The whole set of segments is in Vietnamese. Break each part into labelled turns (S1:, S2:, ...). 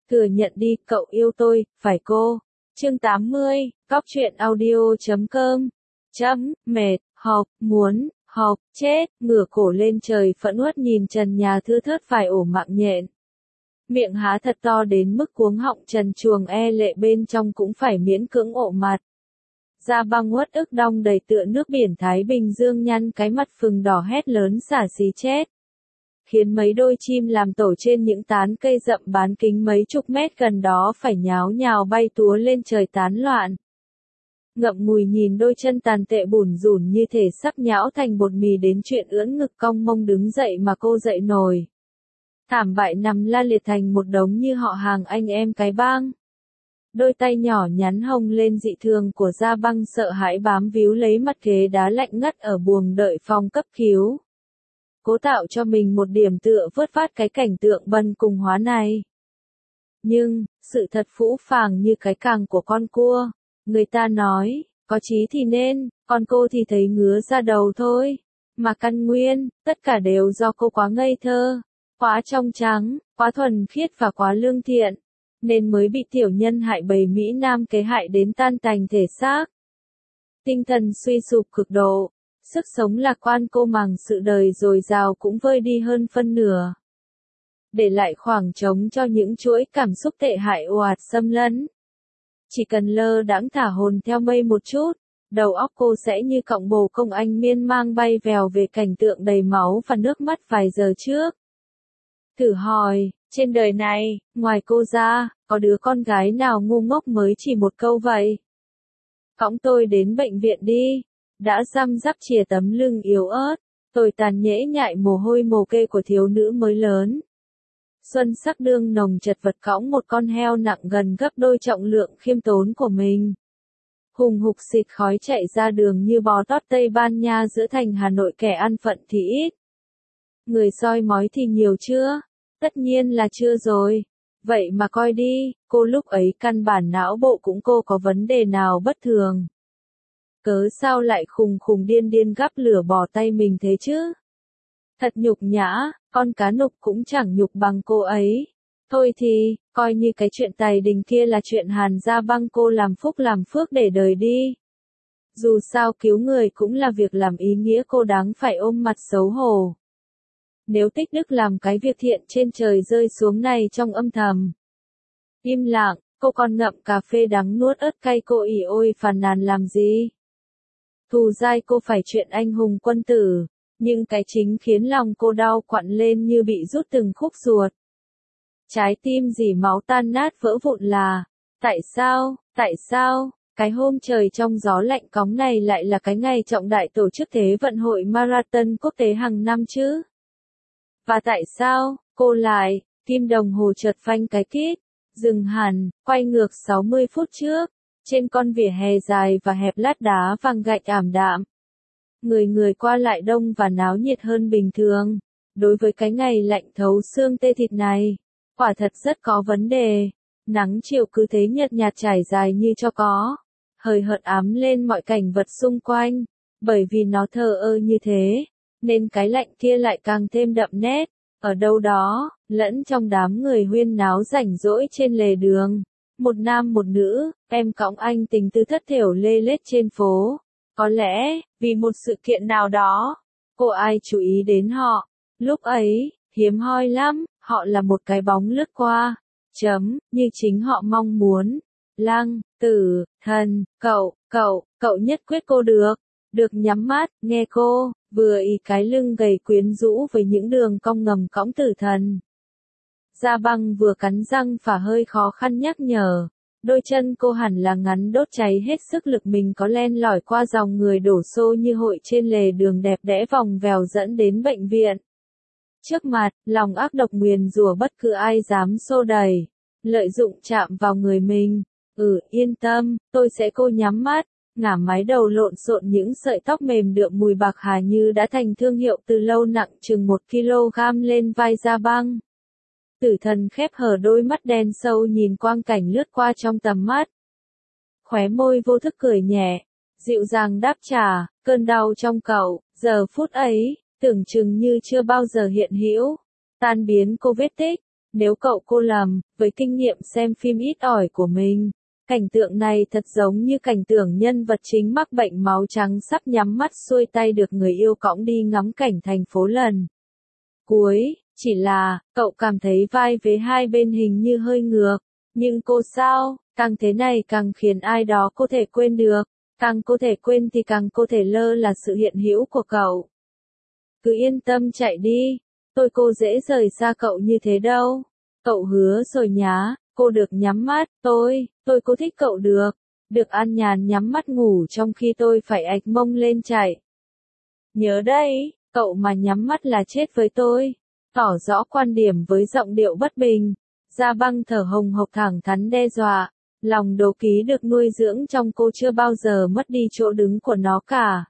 S1: Thừa nhận đi, cậu yêu tôi, phải cô. Chương 80, cóc truyện audio.com. Mệt, học, muốn, học, chết, ngửa cổ lên trời phẫn uất nhìn trần nhà thưa thớt vài ổ mạng nhện. Miệng há thật to đến mức cuống họng trần truồng e lệ bên trong cũng phải miễn cưỡng ộ mặt. Da băng uất ức đong đầy tựa nước biển Thái Bình Dương nhăn cái mặt phừng đỏ hét lớn xả xí chết. Khiến mấy đôi chim làm tổ trên những tán cây rậm bán kính mấy chục mét gần đó phải nháo nhào bay túa lên trời tán loạn. Ngậm ngùi nhìn đôi chân tàn tệ bủn rủn như thể sắp nhão thành bột mì đến chuyện ưỡn ngực cong mông đứng dậy mà cô dậy nổi. Thảm bại nằm la liệt thành một đống như họ hàng anh em cái bang. Đôi tay nhỏ nhắn hồng lên dị thường của Da Băng sợ hãi bám víu lấy mặt ghế đá lạnh ngắt ở buồng đợi phòng cấp cứu. Cố tạo cho mình một điểm tựa vớt vát cái cảnh tượng bần cùng hóa này. Nhưng, sự thật phũ phàng như cái càng của con cua. Người ta nói, có chí thì nên, còn cô thì thấy ngứa ra đầu thôi. Mà căn nguyên, tất cả đều do cô quá ngây thơ, quá trong trắng, quá thuần khiết và quá lương thiện. Nên mới bị tiểu nhân hại bầy Mỹ Nam kế hại đến tan tành thể xác. Tinh thần suy sụp cực độ, sức sống lạc quan cô màng sự đời dồi dào cũng vơi đi hơn phân nửa. Để lại khoảng trống cho những chuỗi cảm xúc tệ hại ồ ạt xâm lấn. Chỉ cần lơ đãng thả hồn theo mây một chút, đầu óc cô sẽ như cọng bồ công anh miên mang bay vèo về cảnh tượng đầy máu và nước mắt vài giờ trước. Thử hỏi, trên đời này, ngoài cô ra, có đứa con gái nào ngu ngốc mới chỉ một câu vậy? Cõng tôi đến bệnh viện đi. Đã răm rắp chìa tấm lưng yếu ớt, tồi tàn nhễ nhại mồ hôi mồ kê của thiếu nữ mới lớn. Xuân sắc đương nồng chật vật cõng một con heo nặng gần gấp đôi trọng lượng khiêm tốn của mình. Hùng hục xịt khói chạy ra đường như bò tót Tây Ban Nha giữa thành Hà Nội, kẻ ăn phận thì ít. Người soi mói thì nhiều chưa? Tất nhiên là chưa rồi. Vậy mà coi đi, cô lúc ấy căn bản não bộ cũng cô có vấn đề nào bất thường. Cớ sao lại khùng khùng điên điên gắp lửa bỏ tay mình thế chứ? Thật nhục nhã, con cá nục cũng chẳng nhục bằng cô ấy. Thôi thì, coi như cái chuyện tài đình kia là chuyện Hàn Da Băng cô làm phúc làm phước để đời đi. Dù sao cứu người cũng là việc làm ý nghĩa, cô đáng phải ôm mặt xấu hổ. Nếu tích đức làm cái việc thiện trên trời rơi xuống này trong âm thầm. Im lặng, cô còn ngậm cà phê đắng nuốt ớt cay, cô ỉ ôi phàn nàn làm gì? Thù dai cô phải chuyện anh hùng quân tử, nhưng cái chính khiến lòng cô đau quặn lên như bị rút từng khúc ruột. Trái tim dỉ máu tan nát vỡ vụn là, tại sao, cái hôm trời trong gió lạnh cóng này lại là cái ngày trọng đại tổ chức Thế vận hội Marathon quốc tế hàng năm chứ? Và tại sao, cô lại, kim đồng hồ chợt phanh cái kít, dừng hẳn, quay ngược 60 phút trước. Trên con vỉa hè dài và hẹp lát đá vàng gạch ảm đạm. Người qua lại đông và náo nhiệt hơn bình thường. Đối với cái ngày lạnh thấu xương tê thịt này, quả thật rất có vấn đề. Nắng chiều cứ thế nhợt nhạt trải dài như cho có. Hời hợt ám lên mọi cảnh vật xung quanh. Bởi vì nó thờ ơ như thế, nên cái lạnh kia lại càng thêm đậm nét. Ở đâu đó, lẫn trong đám người huyên náo rảnh rỗi trên lề đường. Một nam một nữ, em cõng anh tình tư thất thểu lê lết trên phố. Có lẽ, vì một sự kiện nào đó, cô ai chú ý đến họ. Lúc ấy, hiếm hoi lắm, họ là một cái bóng lướt qua. Như chính họ mong muốn. Lăng, Tử, Thần, cậu nhất quyết cô được. Được nhắm mắt, nghe cô, vừa ý cái lưng gầy quyến rũ với những đường cong ngầm cõng Tử Thần. Da Băng vừa cắn răng phả hơi khó khăn nhắc nhở. Đôi chân cô hẳn là ngắn đốt cháy hết sức lực mình có len lỏi qua dòng người đổ xô như hội trên lề đường đẹp đẽ vòng vèo dẫn đến bệnh viện. Trước mặt, lòng ác độc nguyền rủa bất cứ ai dám xô đẩy, lợi dụng chạm vào người mình. Yên tâm, tôi sẽ. Cô nhắm mắt, ngả mái đầu lộn xộn những sợi tóc mềm đượm mùi bạc hà như đã thành thương hiệu từ lâu nặng chừng 1 kg lên vai Da Băng. Tử Thần khép hờ đôi mắt đen sâu nhìn quang cảnh lướt qua trong tầm mắt. Khóe môi vô thức cười nhẹ, dịu dàng đáp trả, cơn đau trong cậu, giờ phút ấy, tưởng chừng như chưa bao giờ hiện hữu, tan biến cô vết tích, Nếu cậu cô lầm, với kinh nghiệm xem phim ít ỏi của mình, cảnh tượng này thật giống như cảnh tượng nhân vật chính mắc bệnh máu trắng sắp nhắm mắt xuôi tay được người yêu cõng đi ngắm cảnh thành phố lần cuối, chỉ là, cậu cảm thấy vai vế hai bên hình như hơi ngược. Nhưng cô sao, càng thế này càng khiến ai đó có thể quên được, càng có thể quên thì càng có thể lơ là sự hiện hữu của cậu. Cứ yên tâm chạy đi, cô dễ rời xa cậu như thế đâu. Cậu hứa rồi nhá, cô được nhắm mắt, tôi cô thích cậu được an nhàn nhắm mắt ngủ trong khi tôi phải ạch mông lên chạy. Nhớ đây, cậu mà nhắm mắt là chết với tôi. Tỏ rõ quan điểm với giọng điệu bất bình. Gia Băng thở hồng hộc thẳng thắn đe dọa. Lòng đố ký được nuôi dưỡng trong cô chưa bao giờ mất đi chỗ đứng của nó cả.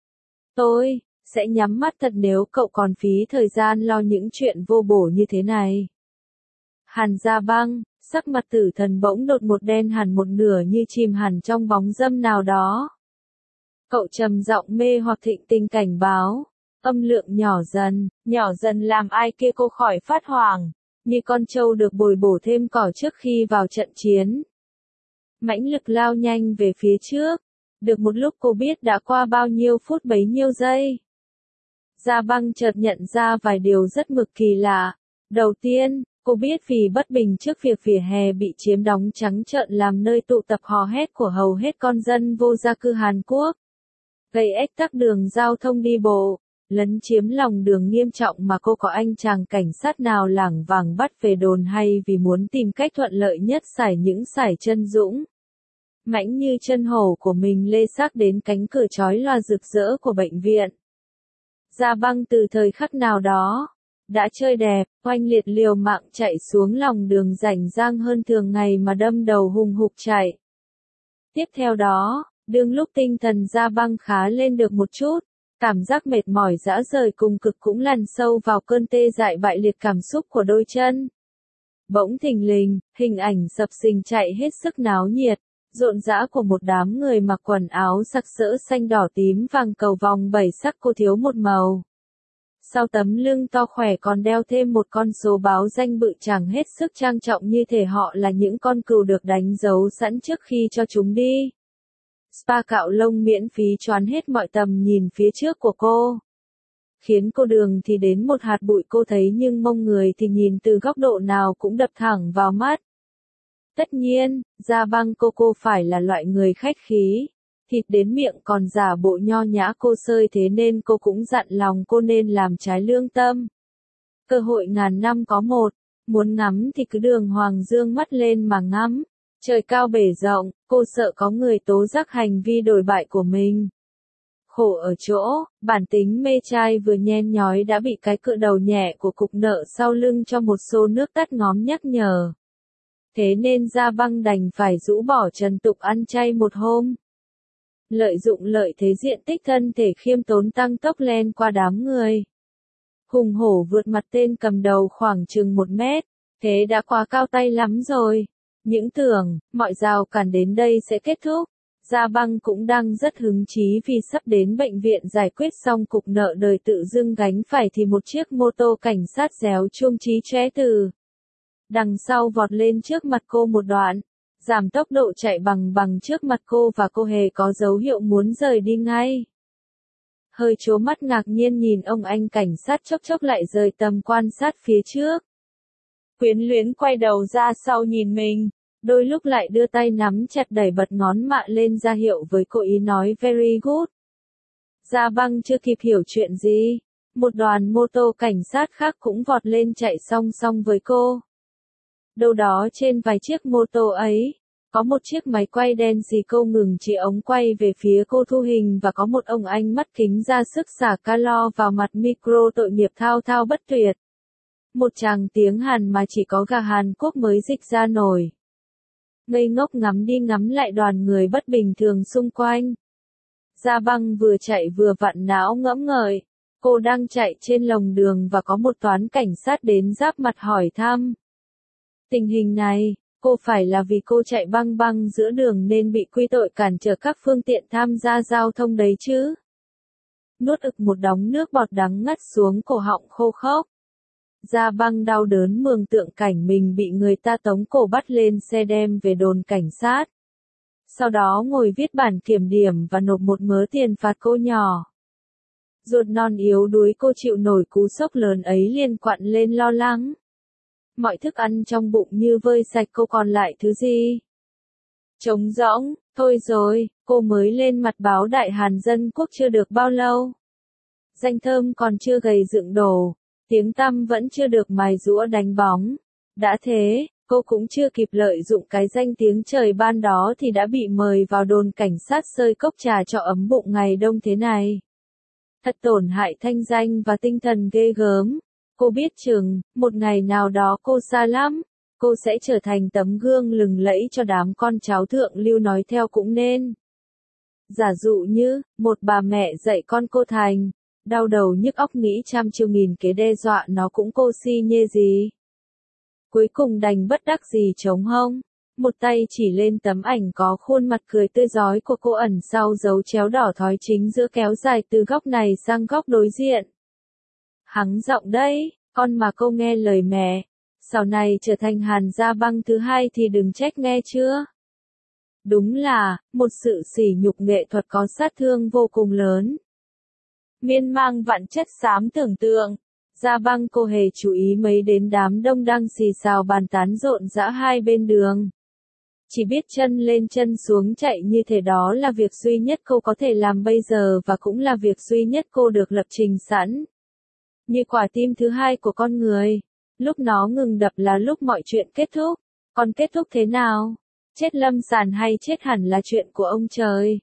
S1: Tôi sẽ nhắm mắt thật nếu cậu còn phí thời gian lo những chuyện vô bổ như thế này. Hàn Gia Băng, sắc mặt tử thần bỗng đột một đen hẳn một nửa như chìm hẳn trong bóng dâm nào đó. Cậu trầm giọng mê hoặc thịnh tình cảnh báo. Âm lượng nhỏ dần làm ai kia cô khỏi phát hoảng, như con trâu được bồi bổ thêm cỏ trước khi vào trận chiến. Mãnh lực lao nhanh về phía trước, được một lúc cô biết đã qua bao nhiêu phút bấy nhiêu giây. Gia Băng chợt nhận ra vài điều rất mực kỳ lạ. Đầu tiên, cô biết vì bất bình trước việc vỉa hè bị chiếm đóng trắng trợn làm nơi tụ tập hò hét của hầu hết con dân vô gia cư Hàn Quốc, gây ách tắc đường giao thông đi bộ, lấn chiếm lòng đường nghiêm trọng mà cô có anh chàng cảnh sát nào lảng vảng bắt về đồn hay vì muốn tìm cách thuận lợi nhất xải những sải chân dũng mãnh như chân hổ của mình lê xác đến cánh cửa chói lòa rực rỡ của bệnh viện. Gia Băng từ thời khắc nào đó đã chơi đẹp, oanh liệt liều mạng chạy xuống lòng đường rảnh rang hơn thường ngày mà đâm đầu hùng hục chạy. Tiếp theo đó, đương lúc tinh thần Gia Băng khá lên được một chút, cảm giác mệt mỏi rã rời cùng cực cũng lằn sâu vào cơn tê dại bại liệt cảm xúc của đôi chân. Bỗng thình lình, hình ảnh sập sình chạy hết sức náo nhiệt, rộn rã của một đám người mặc quần áo sặc sỡ xanh đỏ tím vàng cầu vòng bảy sắc cô thiếu một màu. Sau tấm lưng to khỏe còn đeo thêm một con số báo danh bự chảng hết sức trang trọng như thể họ là những con cừu được đánh dấu sẵn trước khi cho chúng đi. Spa cạo lông miễn phí choán hết mọi tầm nhìn phía trước của cô. Khiến cô đường thì đến một hạt bụi cô thấy nhưng mông người thì nhìn từ góc độ nào cũng đập thẳng vào mắt. Tất nhiên, Gia Băng cô phải là loại người khách khí, thịt đến miệng còn giả bộ nho nhã cô sơi thế nên cô cũng dặn lòng cô nên làm trái lương tâm. Cơ hội ngàn năm có một, muốn ngắm thì cứ đường hoàng dương mắt lên mà ngắm. Trời cao bể rộng, cô sợ có người tố giác hành vi đồi bại của mình. Khổ ở chỗ, bản tính mê trai vừa nhen nhói đã bị cái cựa đầu nhẹ của cục nợ sau lưng cho một xô nước tắt ngóm nhắc nhở. Thế nên Gia Băng đành phải rũ bỏ trần tục ăn chay một hôm. Lợi dụng lợi thế diện tích thân thể khiêm tốn tăng tốc len qua đám người. Hùng hổ vượt mặt tên cầm đầu khoảng chừng 1 mét, thế đã quá cao tay lắm rồi. Những tưởng, mọi rào cản đến đây sẽ kết thúc. Gia Băng cũng đang rất hứng chí vì sắp đến bệnh viện giải quyết xong cục nợ đời tự dưng gánh phải thì một chiếc mô tô cảnh sát réo chuông chí chóe từ đằng sau vọt lên trước mặt cô một đoạn, giảm tốc độ chạy bằng trước mặt cô và cô hề có dấu hiệu muốn rời đi ngay. Hơi trố mắt ngạc nhiên nhìn ông anh cảnh sát chốc chốc lại rời tầm quan sát phía trước. Quyến luyến quay đầu ra sau nhìn mình, đôi lúc lại đưa tay nắm chặt đẩy bật ngón mạ lên ra hiệu với cô ý nói very good. Gia Băng chưa kịp hiểu chuyện gì, một đoàn mô tô cảnh sát khác cũng vọt lên chạy song song với cô. Đâu đó trên vài chiếc mô tô ấy, có một chiếc máy quay đen xì cô ngừng chỉ ống quay về phía cô thu hình và có một ông anh mắt kính ra sức xả calo vào mặt micro tội nghiệp thao thao bất tuyệt. Một tràng tiếng Hàn mà chỉ có gà Hàn Quốc mới dịch ra nổi. Ngây ngốc ngắm đi ngắm lại đoàn người bất bình thường xung quanh. Gia Băng vừa chạy vừa vặn não ngẫm ngợi. Cô đang chạy trên lồng đường và có một toán cảnh sát đến giáp mặt hỏi thăm. Tình hình này, cô phải là vì cô chạy băng băng giữa đường nên bị quy tội cản trở các phương tiện tham gia giao thông đấy chứ? Nuốt ực một đống nước bọt đắng ngắt xuống cổ họng khô khốc. Gia Băng đau đớn mường tượng cảnh mình bị người ta tống cổ bắt lên xe đem về đồn cảnh sát. Sau đó ngồi viết bản kiểm điểm và nộp một mớ tiền phạt cô nhỏ. Ruột non yếu đuối cô chịu nổi cú sốc lớn ấy liền quặn lên lo lắng. Mọi thức ăn trong bụng như vơi sạch, cô còn lại thứ gì? Trống rỗng, thôi rồi, cô mới lên mặt báo Đại Hàn Dân Quốc chưa được bao lâu. Danh thơm còn chưa gầy dựng đổ, tiếng tăm vẫn chưa được mài giũa đánh bóng. Đã thế, cô cũng chưa kịp lợi dụng cái danh tiếng trời ban đó thì đã bị mời vào đồn cảnh sát sơi cốc trà cho ấm bụng ngày đông thế này. Thật tổn hại thanh danh và tinh thần ghê gớm. Cô biết chừng, một ngày nào đó cô xa lắm, cô sẽ trở thành tấm gương lừng lẫy cho đám con cháu thượng lưu nói theo cũng nên. Giả dụ như, một bà mẹ dạy con cô thành, đau đầu nhức óc nghĩ trăm chiêu nghìn kế đe dọa nó cũng cô si nhê gì. Cuối cùng đành bất đắc dĩ chống hông, một tay chỉ lên tấm ảnh có khuôn mặt cười tươi rói của cô ẩn sau dấu chéo đỏ thói chính giữa kéo dài từ góc này sang góc đối diện. Hắng giọng đấy, con mà cô nghe lời mẹ, sau này trở thành Hàn Gia Băng thứ hai thì đừng trách nghe chưa. Đúng là, một sự sỉ nhục nghệ thuật có sát thương vô cùng lớn. Miên mang vạn chất xám tưởng tượng. Gia Băng cô hề chú ý mấy đến đám đông đang xì xào bàn tán rộn rã hai bên đường. Chỉ biết chân lên chân xuống chạy như thế đó là việc duy nhất cô có thể làm bây giờ và cũng là việc duy nhất cô được lập trình sẵn. Như quả tim thứ hai của con người, lúc nó ngừng đập là lúc mọi chuyện kết thúc. Còn kết thúc thế nào? Chết lâm sàn hay chết hẳn là chuyện của ông trời.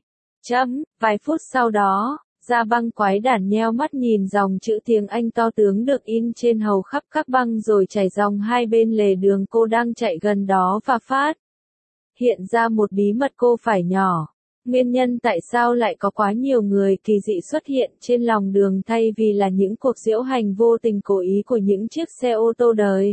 S1: Vài phút sau đó, Gia Băng quái đản nheo mắt nhìn dòng chữ tiếng Anh to tướng được in trên hầu khắp các băng rồi chảy dòng hai bên lề đường cô đang chạy gần đó và phát hiện ra một bí mật cô phải nhỏ. Nguyên nhân tại sao lại có quá nhiều người kỳ dị xuất hiện trên lòng đường thay vì là những cuộc diễu hành vô tình cố ý của những chiếc xe ô tô đời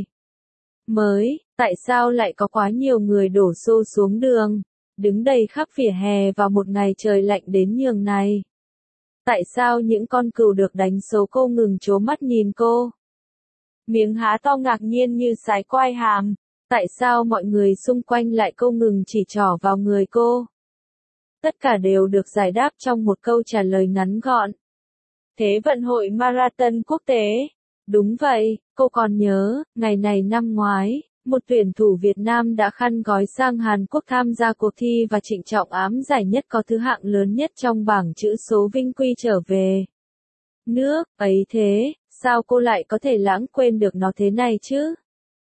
S1: mới, tại sao lại có quá nhiều người đổ xô xuống đường, đứng đầy khắp vỉa hè vào một ngày trời lạnh đến nhường này. Tại sao những con cừu được đánh số cô ngừng trố mắt nhìn cô? Miếng há to ngạc nhiên như sái quai hàm. Tại sao mọi người xung quanh lại cô ngừng chỉ trỏ vào người cô? Tất cả đều được giải đáp trong một câu trả lời ngắn gọn. Thế vận hội marathon quốc tế. Đúng vậy, cô còn nhớ, ngày này năm ngoái, một tuyển thủ Việt Nam đã khăn gói sang Hàn Quốc tham gia cuộc thi và trịnh trọng ám giải nhất có thứ hạng lớn nhất trong bảng chữ số vinh quy trở về nước. Ấy thế, sao cô lại có thể lãng quên được nó thế này chứ?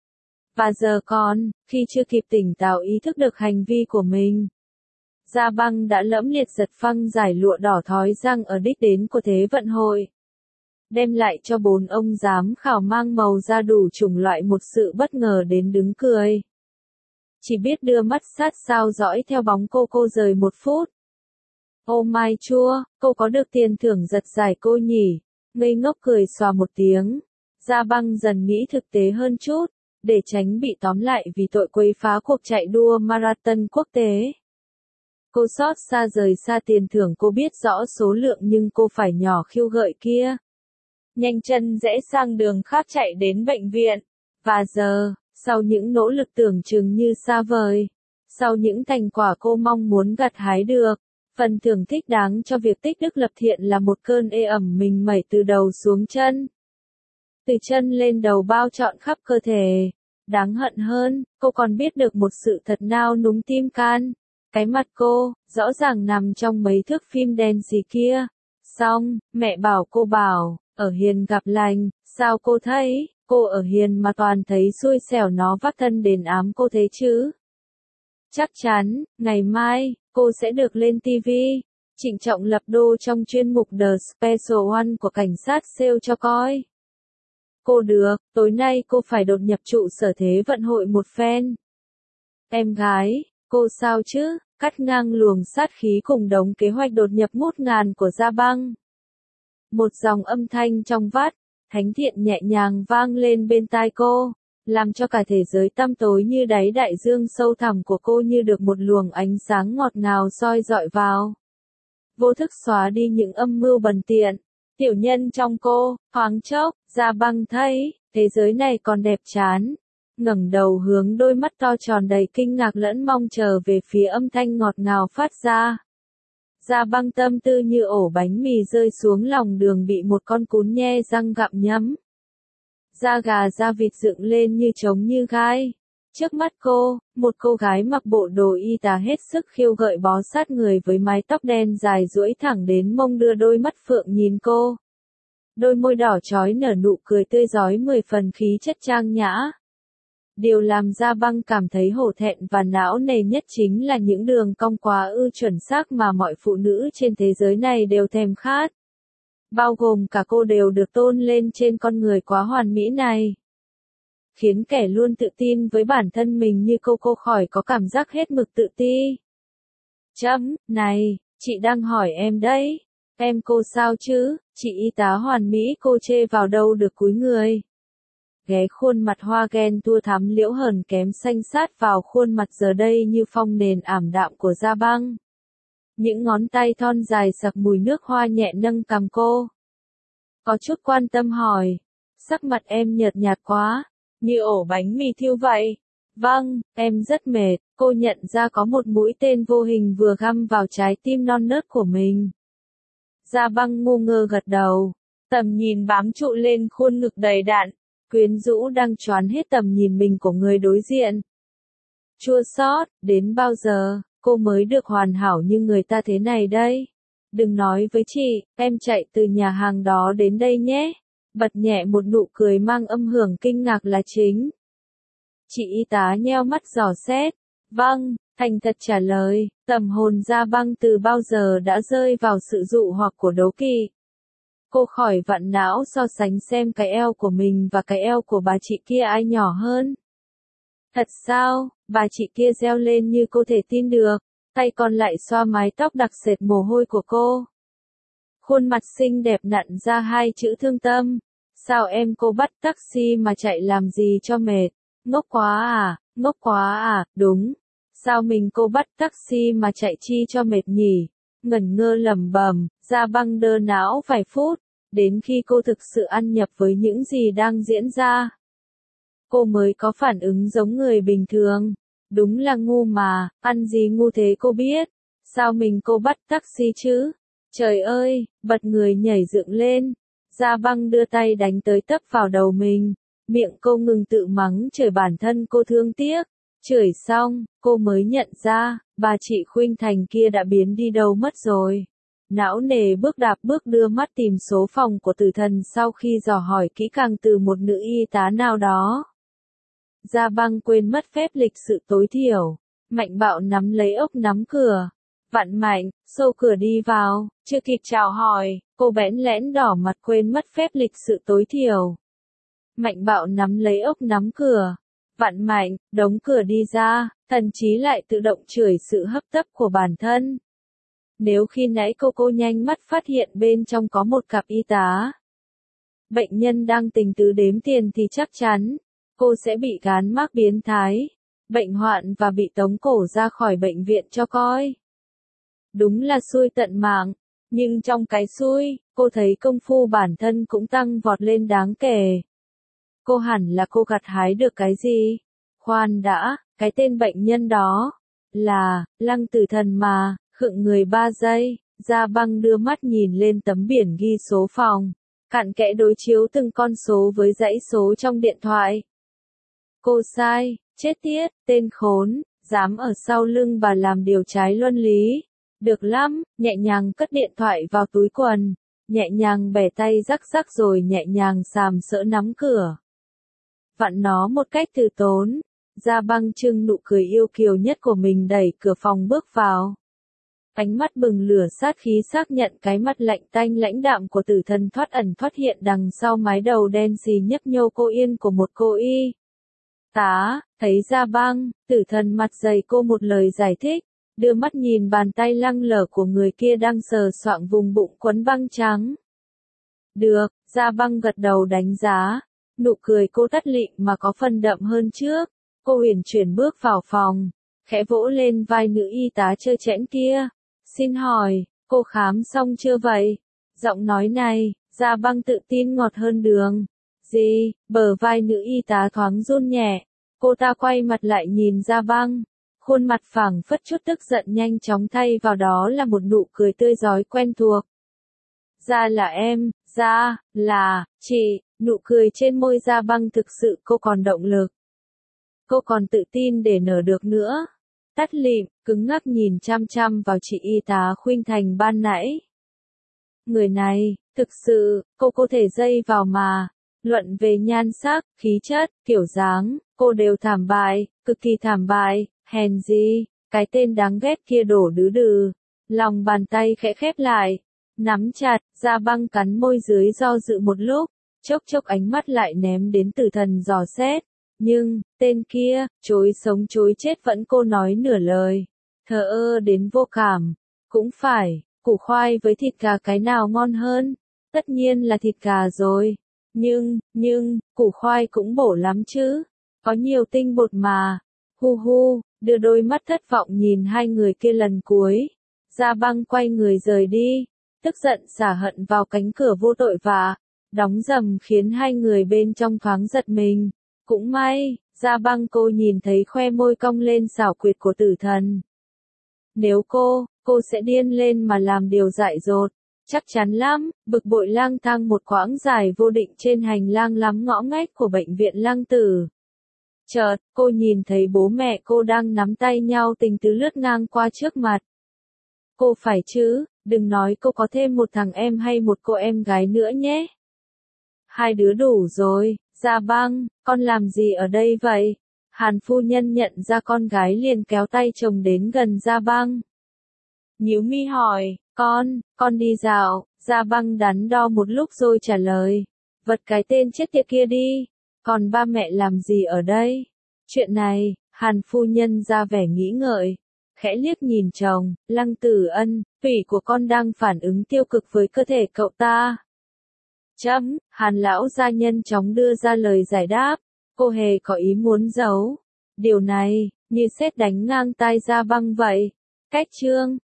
S1: Và giờ còn, khi chưa kịp tỉnh táo ý thức được hành vi của mình, Gia Băng đã lẫm liệt giật phăng giải lụa đỏ thói răng ở đích đến của thế vận hội. Đem lại cho bốn ông giám khảo mang màu da đủ chủng loại một sự bất ngờ đến đứng cười. Chỉ biết đưa mắt sát sao dõi theo bóng cô rời một phút. Ô mai chua, cô có được tiền thưởng giật giải cô nhỉ? Ngây ngốc cười xòa một tiếng. Gia Băng dần nghĩ thực tế hơn chút, để tránh bị tóm lại vì tội quấy phá cuộc chạy đua marathon quốc tế. Cô xót xa rời xa tiền thưởng, cô biết rõ số lượng nhưng cô phải nhỏ khiêu gợi kia. Nhanh chân rẽ sang đường khác chạy đến bệnh viện. Và giờ, sau những nỗ lực tưởng chừng như xa vời, sau những thành quả cô mong muốn gặt hái được, phần thưởng thích đáng cho việc tích đức lập thiện là một cơn ê ẩm mình mẩy từ đầu xuống chân. Từ chân lên đầu bao trọn khắp cơ thể. Đáng hận hơn, cô còn biết được một sự thật nao núng tim can. Cái mặt cô, rõ ràng nằm trong mấy thước phim đen gì kia. Xong, mẹ bảo cô bảo, ở hiền gặp lành, sao cô thấy, cô ở hiền mà toàn thấy xui xẻo nó vắt thân đến ám cô thế chứ. Chắc chắn, ngày mai, cô sẽ được lên TV. Trịnh trọng lập đô trong chuyên mục The Special One của cảnh sát sale cho coi. Cô được, tối nay cô phải đột nhập trụ sở thế vận hội một phen. Em gái, cô sao chứ? Cắt ngang luồng sát khí cùng đống kế hoạch đột nhập ngút ngàn của Gia Băng. Một dòng âm thanh trong vắt, thánh thiện nhẹ nhàng vang lên bên tai cô, làm cho cả thế giới tăm tối như đáy đại dương sâu thẳm của cô như được một luồng ánh sáng ngọt ngào soi dọi vào. Vô thức xóa đi những âm mưu bần tiện, tiểu nhân trong cô, thoáng chốc, Gia Băng thấy, Thế giới này còn đẹp chán. Ngẩng đầu hướng đôi mắt to tròn đầy kinh ngạc lẫn mong chờ về phía âm thanh ngọt ngào phát ra. Gia Băng tâm tư như ổ bánh mì rơi xuống lòng đường bị một con cún nhe răng gặm nhấm. Da gà da vịt dựng lên như trống như gai. Trước mắt cô, một cô gái mặc bộ đồ y tá hết sức khiêu gợi bó sát người với mái tóc đen dài duỗi thẳng đến mông đưa đôi mắt phượng nhìn cô. Đôi môi đỏ chói nở nụ cười tươi rói 10 phần khí chất trang nhã. Điều làm Gia Băng cảm thấy hổ thẹn và não nề nhất chính là những đường cong quá chuẩn xác mà mọi phụ nữ trên thế giới này đều thèm khát. Bao gồm cả cô đều được tôn lên trên con người quá hoàn mỹ này. Khiến kẻ luôn tự tin với bản thân mình như cô khỏi có cảm giác hết mực tự ti. Này, chị đang hỏi em đấy. Em cô sao chứ, chị y tá hoàn mỹ cô chê vào đâu được cúi người. Ghé khuôn mặt hoa ghen tua thắm liễu hờn kém xanh sát vào khuôn mặt giờ đây như phong nền ảm đạm của Gia Băng. Những ngón tay thon dài sặc mùi nước hoa nhẹ nâng cằm cô. Có chút quan tâm hỏi, sắc mặt em nhợt nhạt quá, như ổ bánh mì thiêu vậy. Vâng, em rất mệt, cô nhận ra có một mũi tên vô hình vừa găm vào trái tim non nớt của mình. Gia Băng ngu ngơ gật đầu, tầm nhìn bám trụ lên khuôn ngực đầy đặn, quyến rũ đang choán hết tầm nhìn mình của người đối diện. Chua xót, đến bao giờ, cô mới được hoàn hảo như người ta thế này đây? Đừng nói với chị, em chạy từ nhà hàng đó đến đây nhé. Bật nhẹ một nụ cười mang âm hưởng kinh ngạc là chính. Chị y tá nheo mắt dò xét. Vâng, thành thật trả lời, tầm hồn Gia Băng từ bao giờ đã rơi vào sự dụ hoặc của đố kỵ. Cô khỏi vặn não so sánh xem cái eo của mình và cái eo của bà chị kia ai nhỏ hơn. Thật sao, bà chị kia reo lên như cô thể tin được, tay còn lại xoa mái tóc đặc sệt mồ hôi của cô. Khuôn mặt xinh đẹp nặn ra hai chữ thương tâm. Sao em cô bắt taxi mà chạy làm gì cho mệt? Ngốc quá à, đúng. Sao mình cô bắt taxi mà chạy chi cho mệt nhỉ? Ngẩn ngơ lẩm bẩm, Gia Băng đơ não vài phút, đến khi cô thực sự ăn nhập với những gì đang diễn ra. Cô mới có phản ứng giống người bình thường. Đúng là ngu mà, ăn gì ngu thế cô biết. Sao mình cô bắt taxi chứ? Trời ơi, bật người nhảy dựng lên. Gia Băng đưa tay đánh tới tấp vào đầu mình. Miệng cô ngừng tự mắng chửi bản thân cô thương tiếc. Chửi xong, cô mới nhận ra, bà chị Khuynh Thành kia đã biến đi đâu mất rồi. Não nề bước đạp bước đưa mắt tìm số phòng của tử thần sau khi dò hỏi kỹ càng từ một nữ y tá nào đó. Gia Băng quên mất phép lịch sự tối thiểu. Mạnh bạo nắm lấy ốc nắm cửa. Vặn mạnh, xô cửa đi vào, chưa kịp chào hỏi, cô bẽn lẽn đỏ mặt quên mất phép lịch sự tối thiểu. Mạnh bạo nắm lấy ốc nắm cửa. Vặn mạnh, đóng cửa đi ra, thần chí lại tự động chửi sự hấp tấp của bản thân. Nếu khi nãy cô nhanh mắt phát hiện bên trong có một cặp y tá. Bệnh nhân đang tình tứ đếm tiền thì chắc chắn, cô sẽ bị gán mác biến thái, bệnh hoạn và bị tống cổ ra khỏi bệnh viện cho coi. Đúng là xui tận mạng, nhưng trong cái xui, cô thấy công phu bản thân cũng tăng vọt lên đáng kể. Cô hẳn là cô gặt hái được cái gì? Khoan đã, cái tên bệnh nhân đó là Lăng Tử Thần mà. Khựng người 3 giây, Gia Băng đưa mắt nhìn lên tấm biển ghi số phòng, cặn kẽ đối chiếu từng con số với dãy số trong điện thoại. Cô sai, chết tiết, tên khốn, dám ở sau lưng bà làm điều trái luân lý. Được lắm, nhẹ nhàng cất điện thoại vào túi quần, nhẹ nhàng bẻ tay rắc rắc rồi nhẹ nhàng sàm sỡ nắm cửa. Vặn nó một cách từ tốn, Gia Băng trưng nụ cười yêu kiều nhất của mình đẩy cửa phòng bước vào. Ánh mắt bừng lửa sát khí xác nhận cái mặt lạnh tanh lãnh đạm của tử thần thoát ẩn thoát hiện đằng sau mái đầu đen xì nhấp nhô cô yên của một cô y tá. Thấy Gia Băng, tử thần mặt dày cô một lời giải thích, đưa mắt nhìn bàn tay lăng lở của người kia đang sờ soạng vùng bụng quấn băng trắng. Được, Gia Băng gật đầu đánh giá, nụ cười cô tắt lịm mà có phần đậm hơn trước. Cô uyển chuyển bước vào phòng, khẽ vỗ lên vai nữ y tá trơ trẽn kia. Xin hỏi, cô khám xong chưa vậy? Giọng nói này, Gia Băng tự tin ngọt hơn đường. Gì? Bờ vai nữ y tá thoáng run nhẹ. Cô ta quay mặt lại nhìn Gia Băng. Khuôn mặt phảng phất chút tức giận nhanh chóng thay vào đó là một nụ cười tươi rói quen thuộc. Ra là em, ra, là, chị, nụ cười trên môi Gia Băng thực sự cô còn động lực. Cô còn tự tin để nở được nữa. Tắt lịm, cứng ngắc nhìn chăm chăm vào chị y tá khuynh thành ban nãy. Người này, thực sự, cô có thể dây vào mà. Luận về nhan sắc, khí chất, kiểu dáng, cô đều thảm bại, cực kỳ thảm bại, hèn gì, cái tên đáng ghét kia đổ đứ đừ. Lòng bàn tay khẽ khép lại, nắm chặt, Gia Băng cắn môi dưới do dự một lúc, chốc chốc ánh mắt lại ném đến Tử Thần dò xét. Nhưng, tên kia, chối sống chối chết vẫn cô nói nửa lời. Thờ ơ đến vô cảm. Cũng phải, củ khoai với thịt gà cái nào ngon hơn? Tất nhiên là thịt gà rồi. Nhưng, củ khoai cũng bổ lắm chứ. Có nhiều tinh bột mà. Hu hu, đưa đôi mắt thất vọng nhìn hai người kia lần cuối. Gia Băng quay người rời đi. Tức giận xả hận vào cánh cửa vô tội vạ. Đóng rầm khiến hai người bên trong thoáng giật mình. Cũng may, Gia Băng cô nhìn thấy khoe môi cong lên xảo quyệt của Tử Thần. Nếu cô sẽ điên lên mà làm điều dại dột. Chắc chắn lắm, bực bội lang thang một quãng dài vô định trên hành lang lắm ngõ ngách của bệnh viện Lăng Tử. Chợt, cô nhìn thấy bố mẹ cô đang nắm tay nhau tình tứ lướt ngang qua trước mặt. Cô phải chứ, đừng nói cô có thêm một thằng em hay một cô em gái nữa nhé. Hai đứa đủ rồi. Gia Băng, con làm gì ở đây vậy? Hàn phu nhân nhận ra con gái liền kéo tay chồng đến gần Gia Băng. Nhíu mi hỏi, con đi dạo. Gia Băng đắn đo một lúc rồi trả lời. Vật cái tên chết tiệt kia đi. Còn ba mẹ làm gì ở đây? Chuyện này, Hàn phu nhân ra vẻ nghĩ ngợi. Khẽ liếc nhìn chồng, Lăng Tử Ân, tủy của con đang phản ứng tiêu cực với cơ thể cậu ta. Hàn lão gia nhân chóng đưa ra lời giải đáp, cô hề có ý muốn giấu. Điều này, như sét đánh ngang tai Gia Băng vậy. Cách chương